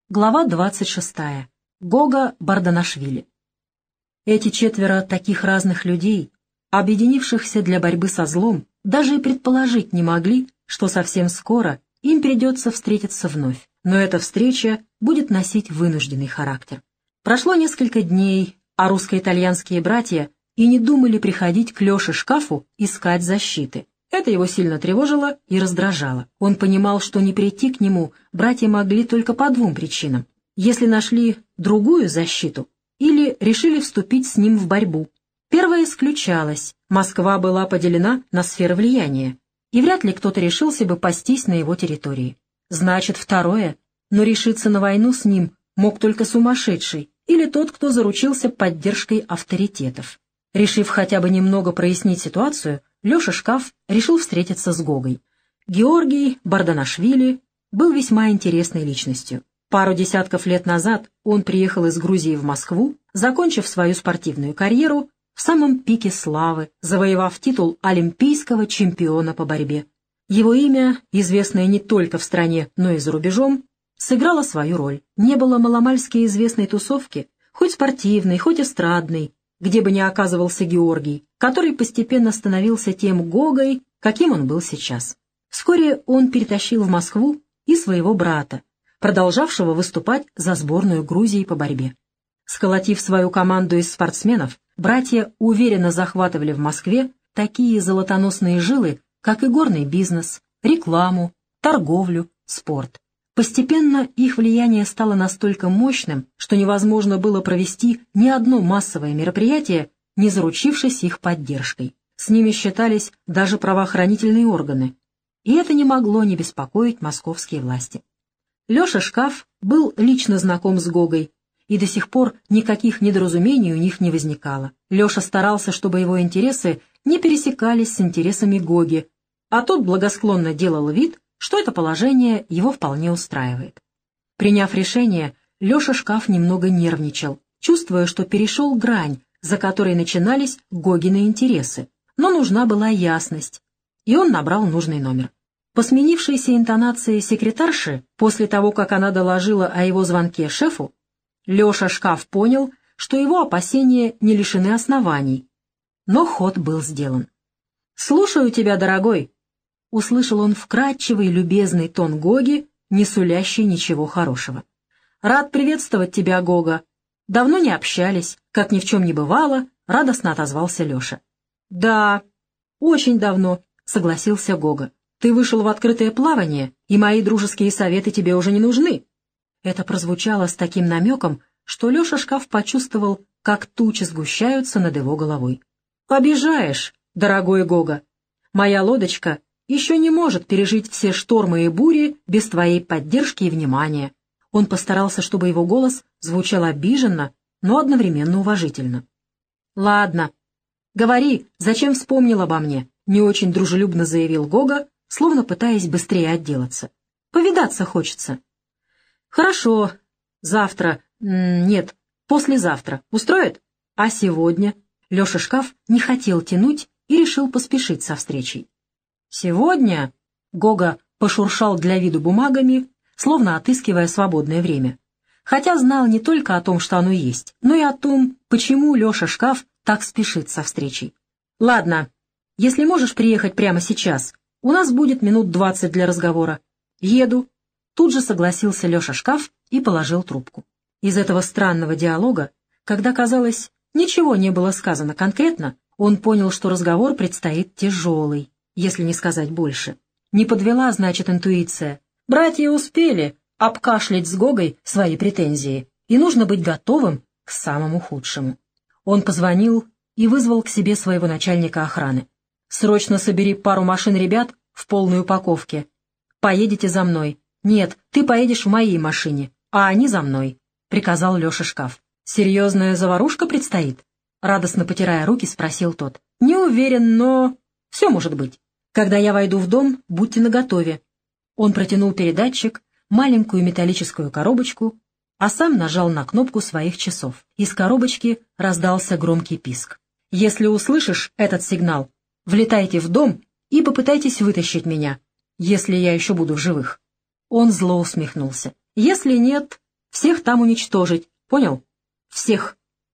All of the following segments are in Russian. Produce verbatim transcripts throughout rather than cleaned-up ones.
Глава двадцать шестая. Гога Барданашвили. Эти четверо таких разных людей, объединившихся для борьбы со злом, даже и предположить не могли, что совсем скоро им придется встретиться вновь, но эта встреча будет носить вынужденный характер. Прошло несколько дней, а русско-итальянские братья и не думали приходить к Леше Шкафу искать защиты. Это его сильно тревожило и раздражало. Он понимал, что не прийти к нему братья могли только по двум причинам. Если нашли другую защиту или решили вступить с ним в борьбу. Первое исключалось. Москва была поделена на сферы влияния, и вряд ли кто-то решился бы пастись на его территории. Значит, второе, но решиться на войну с ним мог только сумасшедший или тот, кто заручился поддержкой авторитетов. Решив хотя бы немного прояснить ситуацию, Леша Шкаф решил встретиться с Гогой. Георгий Барданашвили был весьма интересной личностью. Пару десятков лет назад он приехал из Грузии в Москву, закончив свою спортивную карьеру в самом пике славы, завоевав титул олимпийского чемпиона по борьбе. Его имя, известное не только в стране, но и за рубежом, сыграло свою роль. Не было маломальски известной тусовки, хоть спортивной, хоть эстрадной, где бы ни оказывался Георгий, который постепенно становился тем Гогой, каким он был сейчас. Вскоре он перетащил в Москву и своего брата, продолжавшего выступать за сборную Грузии по борьбе. Сколотив свою команду из спортсменов, братья уверенно захватывали в Москве такие золотоносные жилы, как и горный бизнес, рекламу, торговлю, спорт. Постепенно их влияние стало настолько мощным, что невозможно было провести ни одно массовое мероприятие, не заручившись их поддержкой. С ними считались даже правоохранительные органы, и это не могло не беспокоить московские власти. Леша Шкаф был лично знаком с Гогой, и до сих пор никаких недоразумений у них не возникало. Леша старался, чтобы его интересы не пересекались с интересами Гоги, а тот благосклонно делал вид, что это положение его вполне устраивает. Приняв решение, Леша Шкаф немного нервничал, чувствуя, что перешел грань, за которой начинались Гогины интересы, но нужна была ясность, и он набрал нужный номер. По сменившейся интонации секретарши, после того, как она доложила о его звонке шефу, Леша Шкаф понял, что его опасения не лишены оснований, но ход был сделан. «Слушаю тебя, дорогой», — услышал он вкрадчивый, любезный тон Гоги, не сулящий ничего хорошего. «Рад приветствовать тебя, Гога. Давно не общались, как ни в чем не бывало», — радостно отозвался Леша. «Да, очень давно», — согласился Гога. «Ты вышел в открытое плавание, и мои дружеские советы тебе уже не нужны». Это прозвучало с таким намеком, что Леша Шкаф почувствовал, как тучи сгущаются над его головой. «Обижаешь, дорогой Гога. Моя лодочка еще не может пережить все штормы и бури без твоей поддержки и внимания». Он постарался, чтобы его голос звучал обиженно, но одновременно уважительно. «Ладно, говори, зачем вспомнил обо мне?» — не очень дружелюбно заявил Гога, словно пытаясь быстрее отделаться. «Повидаться хочется». «Хорошо, завтра, нет, послезавтра. Устроит? А сегодня?» Леша Шкаф не хотел тянуть и решил поспешить со встречей. «Сегодня?» — Гога пошуршал для виду бумагами, словно отыскивая свободное время. Хотя знал не только о том, что оно есть, но и о том, почему Леша Шкаф так спешит со встречей. «Ладно, если можешь приехать прямо сейчас, у нас будет минут двадцать для разговора. Еду». Тут же согласился Леша Шкаф и положил трубку. Из этого странного диалога, когда, казалось, ничего не было сказано конкретно, он понял, что разговор предстоит тяжелый, если не сказать больше. Не подвела, значит, интуиция. Братья успели обкашлять с Гогой свои претензии, и нужно быть готовым к самому худшему. Он позвонил и вызвал к себе своего начальника охраны. «Срочно собери пару машин ребят в полной упаковке. Поедете за мной. Нет, ты поедешь в моей машине, а они за мной», — приказал Леша Шкаф. «Серьезная заварушка предстоит?» — радостно потирая руки, спросил тот. «Не уверен, но все может быть. Когда я войду в дом, будьте наготове». Он протянул передатчик, маленькую металлическую коробочку, а сам нажал на кнопку своих часов. Из коробочки раздался громкий писк. «Если услышишь этот сигнал, влетайте в дом и попытайтесь вытащить меня, если я еще буду в живых». Он зло усмехнулся. «Если нет, Всех там уничтожить, понял? Всех.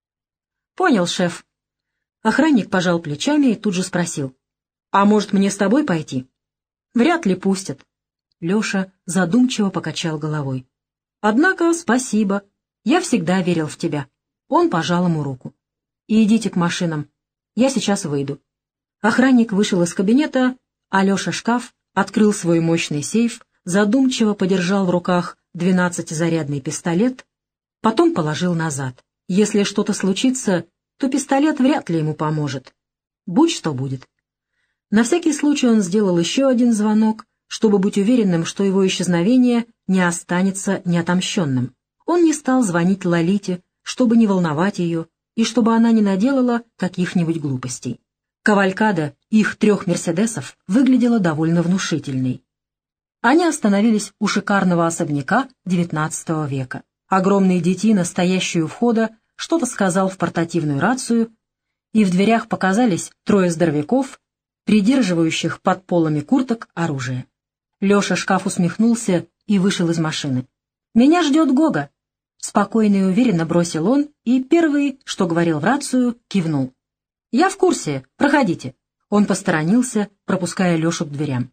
Понял, шеф. Охранник пожал плечами и тут же спросил. А может, мне с тобой пойти? Вряд ли пустят. Леша задумчиво покачал головой. Однако спасибо. Я всегда верил в тебя. Он пожал ему руку. И идите к машинам. Я сейчас выйду. Охранник вышел из кабинета, а Леша Шкаф открыл свой мощный сейф, задумчиво подержал в руках двенадцатизарядный пистолет, потом положил назад. Если что-то случится, то пистолет вряд ли ему поможет. Будь что будет. На всякий случай он сделал еще один звонок, чтобы быть уверенным, что его исчезновение не останется неотомщенным. Он не стал звонить Лолите, чтобы не волновать ее, и чтобы она не наделала каких-нибудь глупостей. Кавалькада их трех «Мерседесов» выглядела довольно внушительной. Они остановились у шикарного особняка девятнадцатого века. Огромный детина, стоящий у входа, что-то сказал в портативную рацию, и в дверях показались трое здоровяков, придерживающих под полами курток оружие. Леша Шкаф усмехнулся и вышел из машины. «Меня ждет Гога!» Спокойно и уверенно бросил он, и первый, что говорил в рацию, кивнул. «Я в курсе, проходите». Он посторонился, пропуская Лешу к дверям.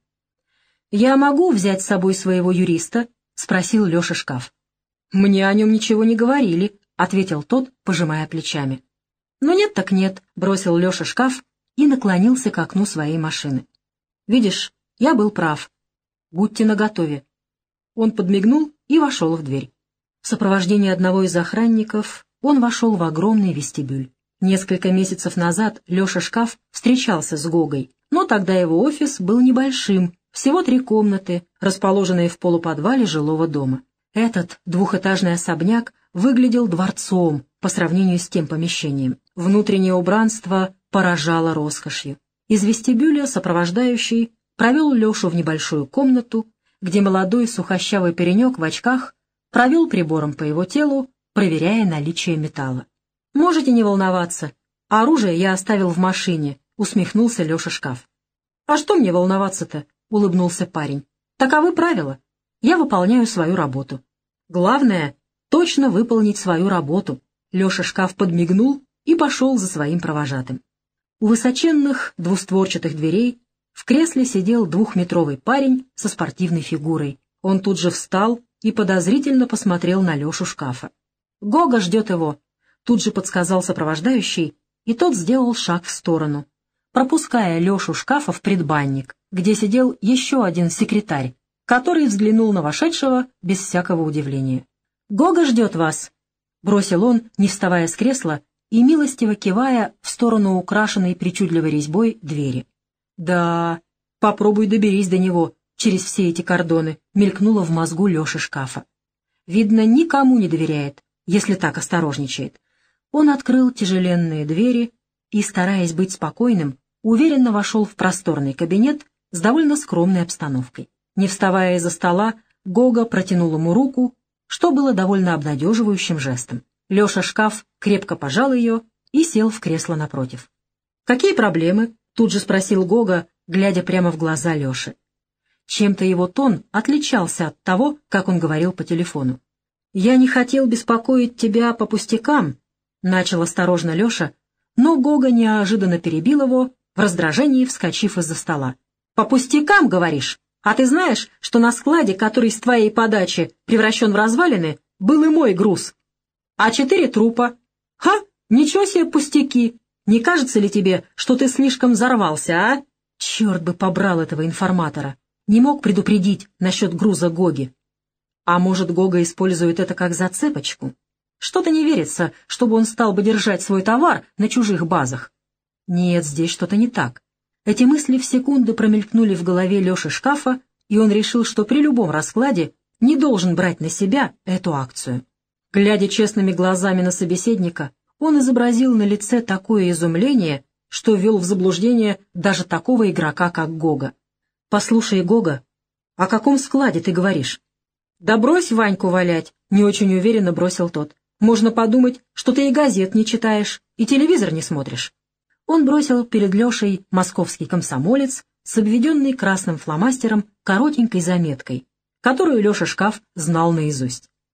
«Я могу взять с собой своего юриста?» — спросил Леша Шкаф. «Мне о нем ничего не говорили», — ответил тот, пожимая плечами. «Ну нет так нет», — бросил Леша Шкаф и наклонился к окну своей машины. «Видишь, я был прав. Будьте наготове». Он подмигнул и вошел в дверь. В сопровождении одного из охранников он вошел в огромный вестибюль. Несколько месяцев назад Леша Шкаф встречался с Гогой, но тогда его офис был небольшим, всего три комнаты, расположенные в полуподвале жилого дома. Этот двухэтажный особняк выглядел дворцом по сравнению с тем помещением. Внутреннее убранство поражало роскошью. Из вестибюля сопровождающий провел Лешу в небольшую комнату, где молодой сухощавый паренек в очках провел прибором по его телу, проверяя наличие металла. «Можете не волноваться. Оружие я оставил в машине», — усмехнулся Леша Шкаф. «А что мне волноваться-то?» — улыбнулся парень. «Таковы правила. Я выполняю свою работу. Главное — точно выполнить свою работу». Леша Шкаф подмигнул и пошел за своим провожатым. У высоченных двустворчатых дверей в кресле сидел двухметровый парень со спортивной фигурой. Он тут же встал и подозрительно посмотрел на Лешу Шкафа. «Гога ждет его», — тут же подсказал сопровождающий, и тот сделал шаг в сторону, пропуская Лешу Шкафа в предбанник, где сидел еще один секретарь, который взглянул на вошедшего без всякого удивления. «Гога ждет вас», — бросил он, не вставая с кресла и милостиво кивая в сторону украшенной причудливой резьбой двери. «Да, попробуй доберись до него через все эти кордоны», — мелькнуло в мозгу Леши Шкафа. «Видно, никому не доверяет, если так осторожничает». Он открыл тяжеленные двери и, стараясь быть спокойным, уверенно вошел в просторный кабинет с довольно скромной обстановкой. Не вставая из-за стола, Гога протянул ему руку, что было довольно обнадеживающим жестом. Леша Шкаф крепко пожал ее и сел в кресло напротив. «Какие проблемы?» — тут же спросил Гога, глядя прямо в глаза Леши. Чем-то его тон отличался от того, как он говорил по телефону. «Я не хотел беспокоить тебя по пустякам», — начал осторожно Леша, но Гога неожиданно перебил его, в раздражении вскочив из-за стола. «По пустякам, говоришь? А ты знаешь, что на складе, который с твоей подачи превращен в развалины, был и мой груз? А четыре трупа? Ха! Ничего себе пустяки! Не кажется ли тебе, что ты слишком взорвался, а? Черт бы побрал этого информатора! Не мог предупредить насчет груза Гоги. А может, Гога использует это как зацепочку? Что-то не верится, чтобы он стал бы держать свой товар на чужих базах. Нет, здесь что-то не так. Эти мысли в секунду промелькнули в голове Леши Шкафа, и он решил, что при любом раскладе не должен брать на себя эту акцию. Глядя честными глазами на собеседника, он изобразил на лице такое изумление, что ввел в заблуждение даже такого игрока, как Гога. «Послушай, Гога, о каком складе ты говоришь?» «Да брось Ваньку валять», — не очень уверенно бросил тот. «Можно подумать, что ты и газет не читаешь, и телевизор не смотришь». Он бросил перед Лешей «Московский комсомолец» с обведенной красным фломастером коротенькой заметкой, которую Леша Шкаф знал наизусть.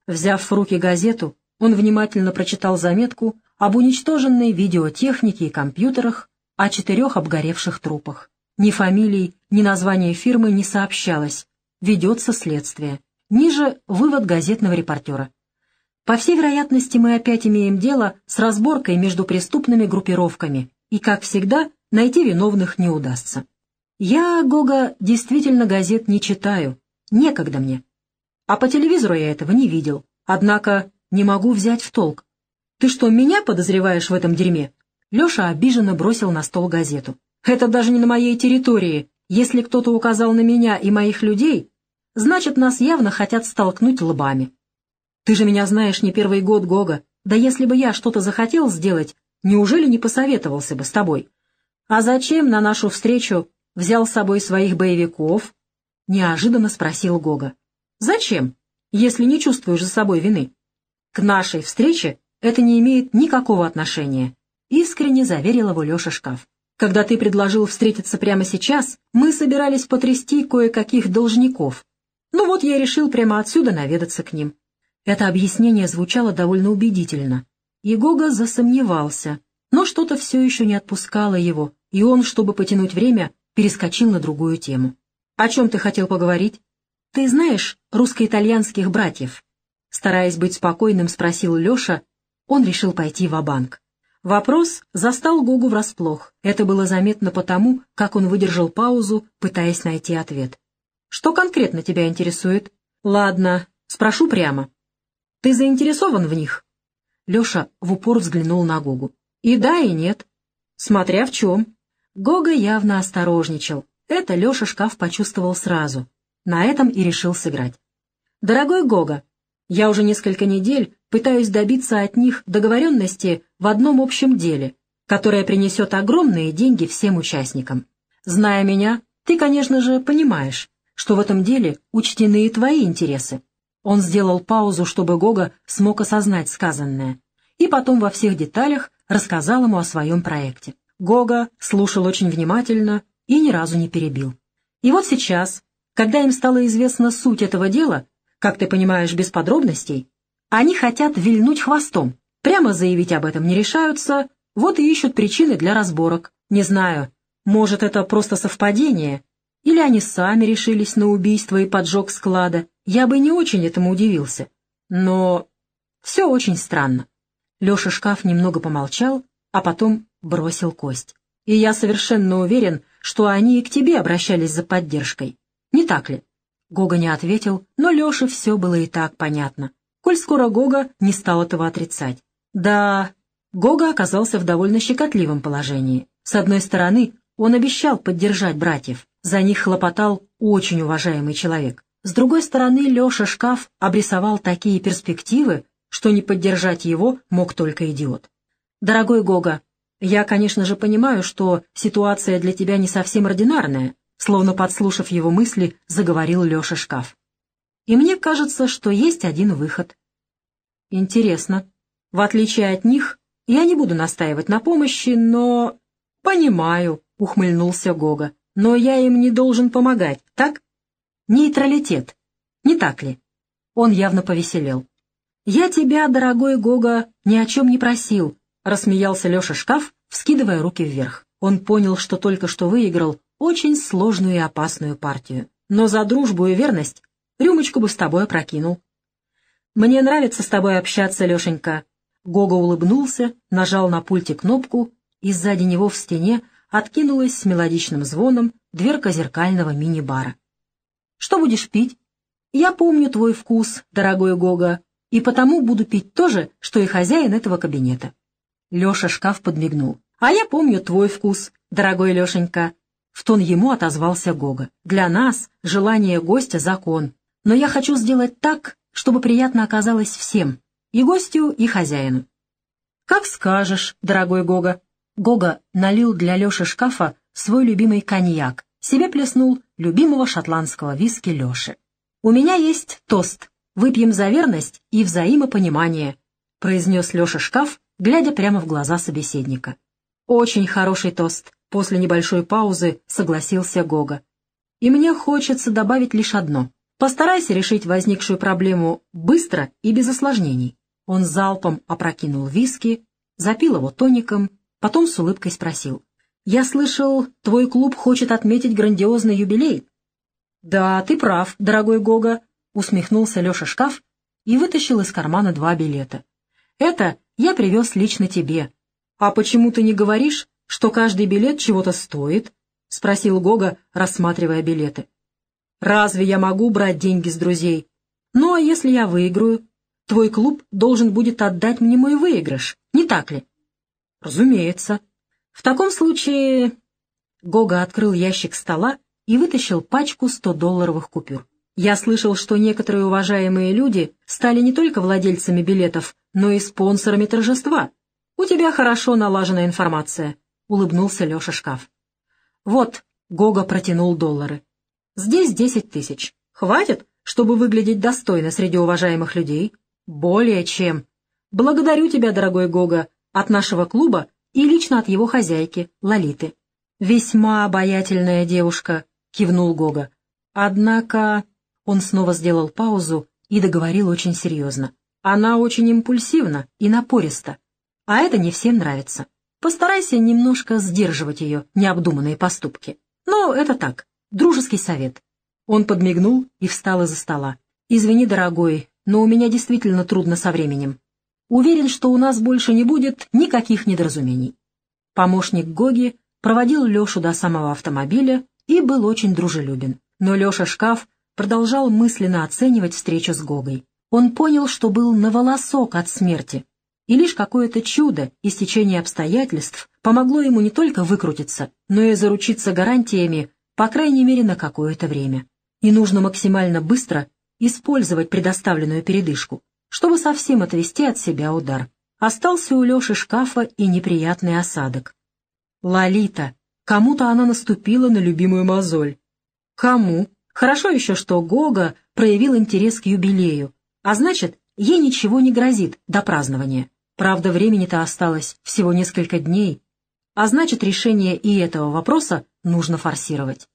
Взяв в руки газету, он внимательно прочитал заметку об уничтоженной видеотехнике и компьютерах, о четырех обгоревших трупах. Ни фамилий, ни названия фирмы не сообщалось. Ведется следствие. Ниже вывод газетного репортера. По всей вероятности, мы опять имеем дело с разборкой между преступными группировками, и, как всегда, найти виновных не удастся. Я, Гога, действительно газет не читаю. Некогда мне. А по телевизору я этого не видел. Однако не могу взять в толк. Ты что, меня подозреваешь в этом дерьме? Леша обиженно бросил на стол газету. Это даже не на моей территории. Если кто-то указал на меня и моих людей, значит, нас явно хотят столкнуть лбами. Ты же меня знаешь не первый год, Гога. Да если бы я что-то захотел сделать, неужели не посоветовался бы с тобой? А зачем на нашу встречу взял с собой своих боевиков? Неожиданно спросил Гога. Зачем, если не чувствуешь за собой вины? К нашей встрече это не имеет никакого отношения, искренне заверил его Леша Шкаф. Когда ты предложил встретиться прямо сейчас, мы собирались потрясти кое-каких должников. Ну вот я решил прямо отсюда наведаться к ним. Это объяснение звучало довольно убедительно, и Гога засомневался, но что-то все еще не отпускало его, и он, чтобы потянуть время, перескочил на другую тему. «О чем ты хотел поговорить?» «Ты знаешь русско-итальянских братьев?» Стараясь быть спокойным, спросил Леша. Он решил пойти ва-банк. Вопрос застал Гогу врасплох. Это было заметно потому, как он выдержал паузу, пытаясь найти ответ. «Что конкретно тебя интересует?» «Ладно, спрошу прямо. Ты заинтересован в них?» Леша в упор взглянул на Гогу. «И да, и нет. Смотря в чем». Гога явно осторожничал. Это Леша Шкаф почувствовал сразу. На этом и решил сыграть. «Дорогой Гога, я уже несколько недель пытаюсь добиться от них договоренности в одном общем деле, которое принесет огромные деньги всем участникам. Зная меня, ты, конечно же, понимаешь, что в этом деле учтены и твои интересы». Он сделал паузу, чтобы Гога смог осознать сказанное, и потом во всех деталях рассказал ему о своем проекте. Гога слушал очень внимательно и ни разу не перебил. И вот сейчас, когда им стала известна суть этого дела, как ты понимаешь, без подробностей, они хотят вильнуть хвостом, прямо заявить об этом не решаются, вот и ищут причины для разборок. Не знаю, может, это просто совпадение, или они сами решились на убийство и поджог склада, я бы не очень этому удивился. Но все очень странно. Леша Шкаф немного помолчал, а потом бросил кость. И я совершенно уверен, что они и к тебе обращались за поддержкой. Не так ли? Гога не ответил, но Леше все было и так понятно. Коль скоро Гога не стал этого отрицать. Да, Гога оказался в довольно щекотливом положении. С одной стороны, он обещал поддержать братьев. За них хлопотал очень уважаемый человек. С другой стороны, Леша Шкаф обрисовал такие перспективы, что не поддержать его мог только идиот. «Дорогой Гога, я, конечно же, понимаю, что ситуация для тебя не совсем ординарная», словно подслушав его мысли, заговорил Леша Шкаф. «И мне кажется, что есть один выход». «Интересно. В отличие от них, я не буду настаивать на помощи, но...» «Понимаю», — ухмыльнулся Гога. «Но я им не должен помогать, так?» «Нейтралитет. Не так ли?» Он явно повеселел. «Я тебя, дорогой Гога, ни о чем не просил», — рассмеялся Леша Шкаф, вскидывая руки вверх. Он понял, что только что выиграл очень сложную и опасную партию. Но за дружбу и верность рюмочку бы с тобой опрокинул. «Мне нравится с тобой общаться, Лешенька». Гога улыбнулся, нажал на пульте кнопку, и сзади него в стене откинулась с мелодичным звоном дверка зеркального мини-бара. «Что будешь пить?» «Я помню твой вкус, дорогой Гога, и потому буду пить то же, что и хозяин этого кабинета». Леша Шкаф подмигнул. «А я помню твой вкус, дорогой Лешенька». В тон ему отозвался Гога. «Для нас желание гостя — закон, но я хочу сделать так, чтобы приятно оказалось всем, и гостю, и хозяину». «Как скажешь, дорогой Гога». Гога налил для Леши Шкафа свой любимый коньяк, себе плеснул любимого шотландского виски Леши. «У меня есть тост. Выпьем за верность и взаимопонимание», — произнес Леша Шкаф, глядя прямо в глаза собеседника. «Очень хороший тост», — после небольшой паузы согласился Гога. «И мне хочется добавить лишь одно. Постарайся решить возникшую проблему быстро и без осложнений». Он залпом опрокинул виски, запил его тоником, потом с улыбкой спросил. «Я слышал, твой клуб хочет отметить грандиозный юбилей». «Да, ты прав, дорогой Гога», — усмехнулся Леша Шкаф и вытащил из кармана два билета. «Это я привез лично тебе. А почему ты не говоришь, что каждый билет чего-то стоит?» — спросил Гога, рассматривая билеты. «Разве я могу брать деньги с друзей? Ну, а если я выиграю? Твой клуб должен будет отдать мне мой выигрыш, не так ли?» «Разумеется. В таком случае...» Гога открыл ящик стола и вытащил пачку сто-долларовых купюр. «Я слышал, что некоторые уважаемые люди стали не только владельцами билетов, но и спонсорами торжества. У тебя хорошо налажена информация», — улыбнулся Леша Шкаф. «Вот», — Гога протянул доллары. «Здесь десять тысяч. Хватит, чтобы выглядеть достойно среди уважаемых людей?» «Более чем. Благодарю тебя, дорогой Гога, от нашего клуба и лично от его хозяйки, Лолиты». «Весьма обаятельная девушка», — кивнул Гога. «Однако...» Он снова сделал паузу и договорил очень серьезно. «Она очень импульсивна и напориста, а это не всем нравится. Постарайся немножко сдерживать ее необдуманные поступки. Но это так, дружеский совет». Он подмигнул и встал из-за стола. «Извини, дорогой, но у меня действительно трудно со временем. Уверен, что у нас больше не будет никаких недоразумений». Помощник Гоги проводил Лешу до самого автомобиля и был очень дружелюбен. Но Леша Шкаф продолжал мысленно оценивать встречу с Гогой. Он понял, что был на волосок от смерти, и лишь какое-то чудо и стечение обстоятельств помогло ему не только выкрутиться, но и заручиться гарантиями, по крайней мере, на какое-то время. И нужно максимально быстро использовать предоставленную передышку, чтобы совсем отвести от себя удар. Остался у Леши Шкафа и неприятный осадок. Лолита. Кому-то она наступила на любимую мозоль. Кому? Хорошо еще, что Гога проявил интерес к юбилею, а значит, ей ничего не грозит до празднования. Правда, времени-то осталось всего несколько дней, а значит, решение и этого вопроса нужно форсировать.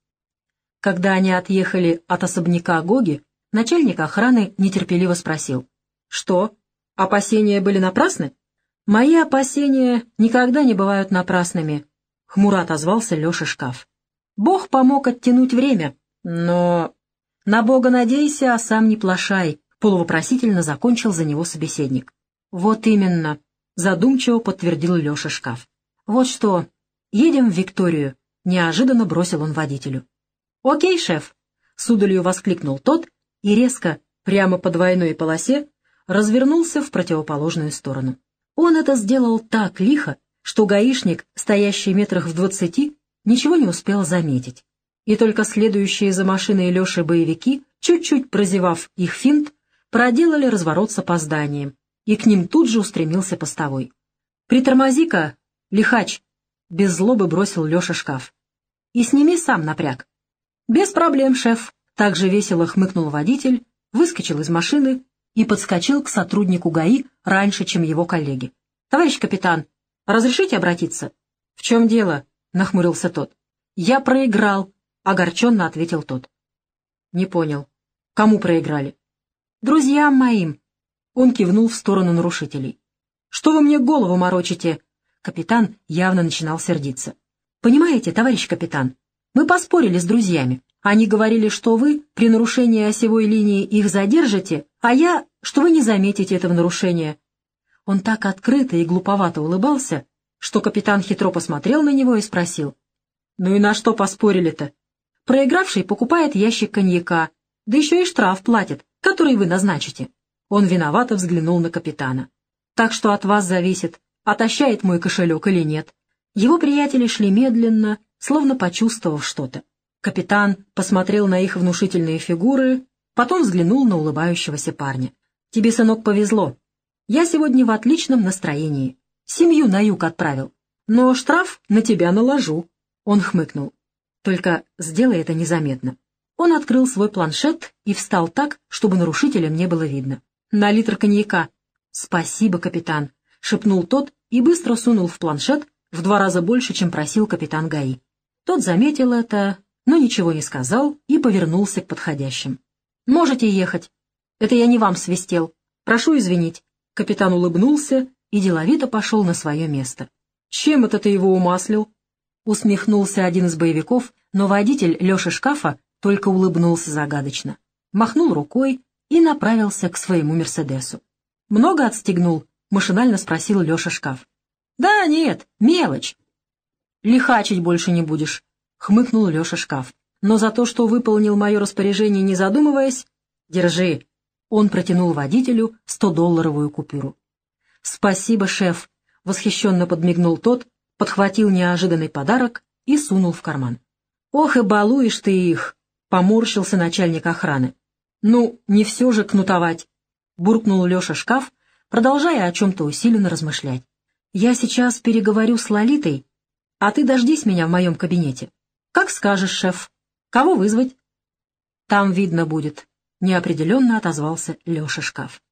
Когда они отъехали от особняка Гоги, начальник охраны нетерпеливо спросил. «Что, опасения были напрасны?» «Мои опасения никогда не бывают напрасными», — хмуро отозвался Леша Шкаф. «Бог помог оттянуть время, но...» «На Бога надейся, а сам не плашай», — полувопросительно закончил за него собеседник. «Вот именно», — задумчиво подтвердил Леша Шкаф. «Вот что, едем в Викторию», — неожиданно бросил он водителю. «Окей, шеф», — с удалью воскликнул тот и резко, прямо по двойной полосе, развернулся в противоположную сторону. Он это сделал так лихо, что гаишник, стоящий метрах в двадцати, ничего не успел заметить. И только следующие за машиной Леши боевики, чуть-чуть прозевав их финт, проделали разворот с опозданием, и к ним тут же устремился постовой. «Притормози-ка, лихач!» — без злобы бросил Леша Шкаф. «И сними сам напряг». «Без проблем, шеф», — также весело хмыкнул водитель, выскочил из машины и подскочил к сотруднику ГАИ раньше, чем его коллеги. «Товарищ капитан, разрешите обратиться?» «В чем дело?» — нахмурился тот. «Я проиграл», — огорченно ответил тот. «Не понял. Кому проиграли?» «Друзьям моим». Он кивнул в сторону нарушителей. «Что вы мне голову морочите?» Капитан явно начинал сердиться. «Понимаете, товарищ капитан, мы поспорили с друзьями. Они говорили, что вы при нарушении осевой линии их задержите, а я, что вы не заметите этого нарушения». Он так открыто и глуповато улыбался, что капитан хитро посмотрел на него и спросил. «Ну и на что поспорили-то? Проигравший покупает ящик коньяка, да еще и штраф платит, который вы назначите». Он виновато взглянул на капитана. «Так что от вас зависит, отощает мой кошелек или нет». Его приятели шли медленно, словно почувствовав что-то. Капитан посмотрел на их внушительные фигуры, потом взглянул на улыбающегося парня. «Тебе, сынок, повезло. Я сегодня в отличном настроении. Семью на юг отправил. Но штраф на тебя наложу». Он хмыкнул. «Только сделай это незаметно». Он открыл свой планшет и встал так, чтобы нарушителям не было видно. «На литр коньяка». «Спасибо, капитан», — шепнул тот и быстро сунул в планшет в два раза больше, чем просил капитан ГАИ. Тот заметил это, но ничего не сказал и повернулся к подходящим. «Можете ехать. Это я не вам свистел. Прошу извинить». Капитан улыбнулся и деловито пошел на свое место. «Чем это ты его умаслил?» Усмехнулся один из боевиков, но водитель Леши Шкафа только улыбнулся загадочно, махнул рукой и направился к своему «Мерседесу». «Много отстегнул?» — машинально спросил Леша Шкаф. «Да нет, мелочь». «Лихачить больше не будешь», — хмыкнул Леша Шкаф. «Но за то, что выполнил мое распоряжение, не задумываясь, держи». Он протянул водителю стодолларовую купюру. «Спасибо, шеф», — восхищенно подмигнул тот, подхватил неожиданный подарок и сунул в карман. «Ох и балуешь ты их!» — поморщился начальник охраны. «Ну, не все же кнутовать», — буркнул Леша Шкаф, продолжая о чем-то усиленно размышлять. «Я сейчас переговорю с Лолитой, а ты дождись меня в моем кабинете». «Как скажешь, шеф. Кого вызвать?» «Там видно будет», — неопределенно отозвался Леша Шкаф.